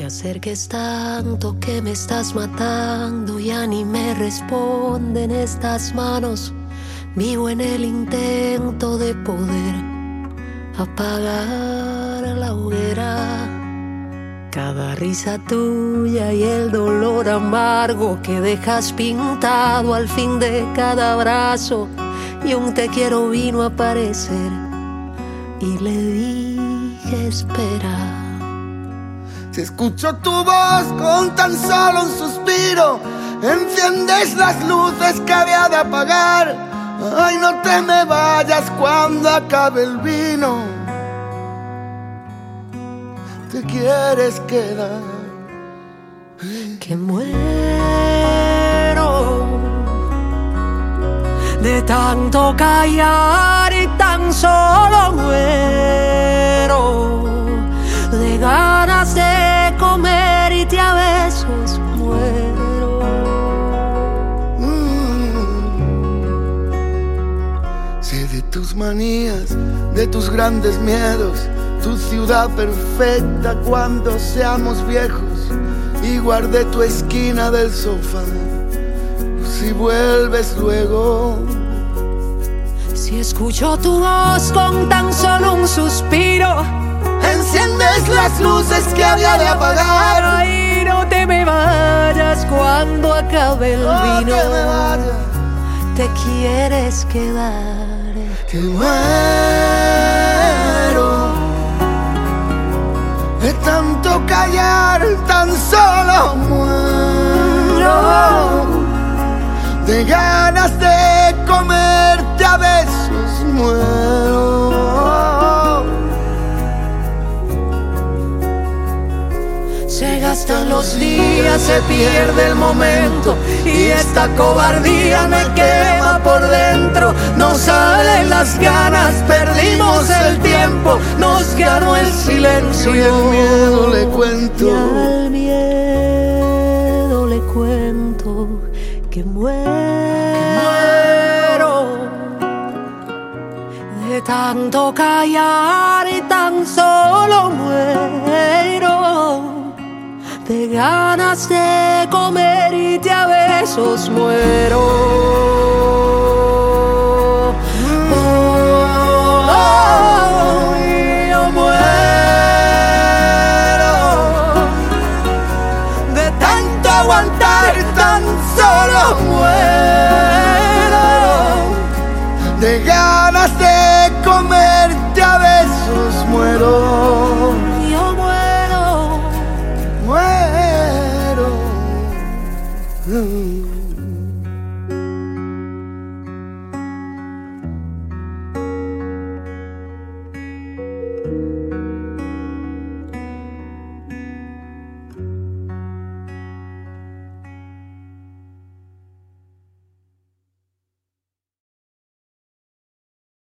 acerques tanto que me estás matando, ya ni me responden estas manos. Vivo en el intento de poder apagar la hoguera. Cada risa tuya y el dolor amargo que dejas pintado al fin de cada abrazo. Y un te quiero vino a aparecer y le dije espera. Si escucho tu voz con tan solo un suspiro, enciendes las luces que había de apagar. Ay, no te me vayas cuando acabe el vino. Te quieres quedar. Que muero de tanto callar y tan solo muero de ganas de comer y te a besos muero. Sé de tus manías, de tus grandes miedos, tu ciudad perfecta cuando seamos viejos, y guardé tu esquina del sofá si vuelves luego. Si escucho tu voz con tan solo un suspiro, enciendes las luces que había de apagar. Ay, no te me vayas cuando acabe el vino. Te quieres quedar. Que muero de tanto callar, tan solo muero de ganas de comerte a besos muero. Se gastan los días, se pierde el momento y esta cobardía me quema por dentro. Nos salen las ganas, perdimos el tiempo, nos ganó el silencio. Y el miedo le cuento, y al miedo le cuento que muero de tanto callar y tan solo muero de ganas de comer y te a besos muero. Yo muero de tanto aguantar, tan solo muero de ganas de comer